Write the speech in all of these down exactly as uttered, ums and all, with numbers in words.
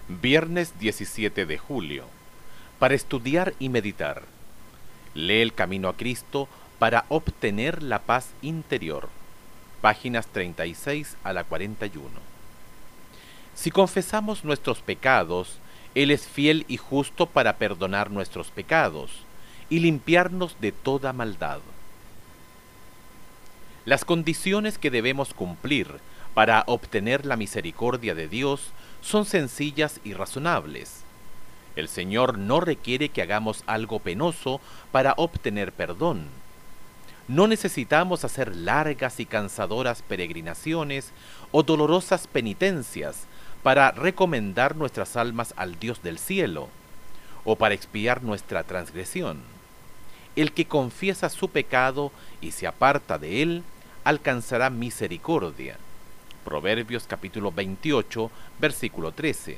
Viernes diecisiete de julio. Para estudiar y meditar. Lee el camino a Cristo para obtener la paz interior. Páginas treinta y seis a la cuarenta y uno. Si confesamos nuestros pecados, Él es fiel y justo para perdonar nuestros pecados y limpiarnos de toda maldad. Las condiciones que debemos cumplir para obtener la misericordia de Dios son sencillas y razonables. El Señor no requiere que hagamos algo penoso para obtener perdón. No necesitamos hacer largas y cansadoras peregrinaciones o dolorosas penitencias para recomendar nuestras almas al Dios del cielo o para expiar nuestra transgresión. El que confiesa su pecado y se aparta de él, alcanzará misericordia. Proverbios capítulo veintiocho, versículo trece.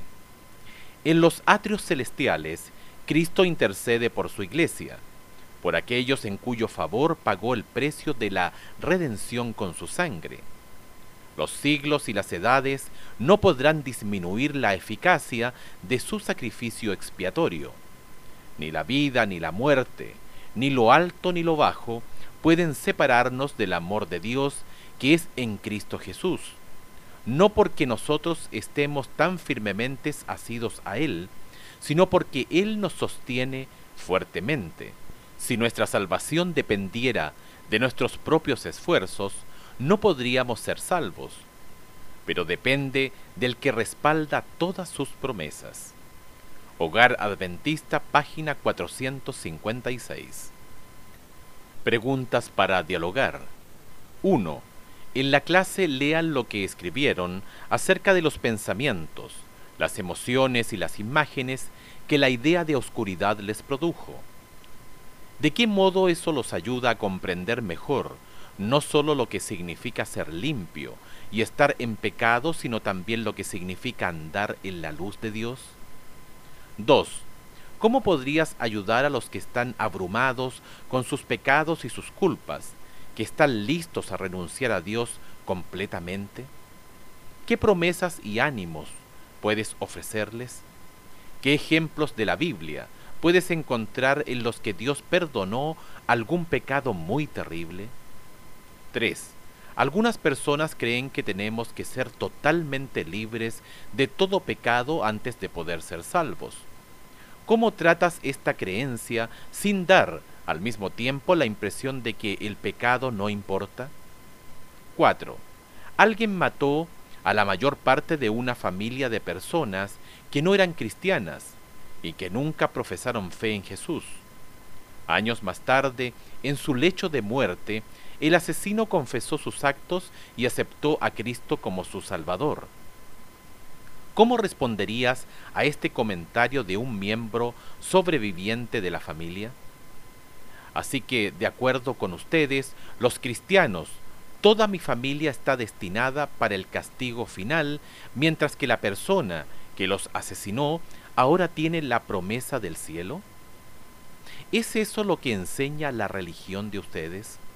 En los atrios celestiales, Cristo intercede por su iglesia, por aquellos en cuyo favor pagó el precio de la redención con su sangre. Los siglos y las edades no podrán disminuir la eficacia de su sacrificio expiatorio. Ni la vida ni la muerte, ni lo alto ni lo bajo, pueden separarnos del amor de Dios que es en Cristo Jesús. No porque nosotros estemos tan firmemente asidos a Él, sino porque Él nos sostiene fuertemente. Si nuestra salvación dependiera de nuestros propios esfuerzos, no podríamos ser salvos, pero depende del que respalda todas sus promesas. Hogar Adventista, página cuatrocientos cincuenta y seis. Preguntas para dialogar. uno. En la clase lean lo que escribieron acerca de los pensamientos, las emociones y las imágenes que la idea de oscuridad les produjo. ¿De qué modo eso los ayuda a comprender mejor no solo lo que significa ser limpio y estar en pecado, sino también lo que significa andar en la luz de Dios? dos. ¿Cómo podrías ayudar a los que están abrumados con sus pecados y sus culpas, que están listos a renunciar a Dios completamente? ¿Qué promesas y ánimos puedes ofrecerles? ¿Qué ejemplos de la Biblia puedes encontrar en los que Dios perdonó algún pecado muy terrible? tres. Algunas personas creen que tenemos que ser totalmente libres de todo pecado antes de poder ser salvos. ¿Cómo tratas esta creencia sin dar al mismo tiempo la impresión de que el pecado no importa? cuatro. Alguien mató a la mayor parte de una familia de personas que no eran cristianas y que nunca profesaron fe en Jesús. Años más tarde, en su lecho de muerte, el asesino confesó sus actos y aceptó a Cristo como su Salvador. ¿Cómo responderías a este comentario de un miembro sobreviviente de la familia? Así que, de acuerdo con ustedes, los cristianos, toda mi familia está destinada para el castigo final, mientras que la persona que los asesinó ahora tiene la promesa del cielo. ¿Es eso lo que enseña la religión de ustedes?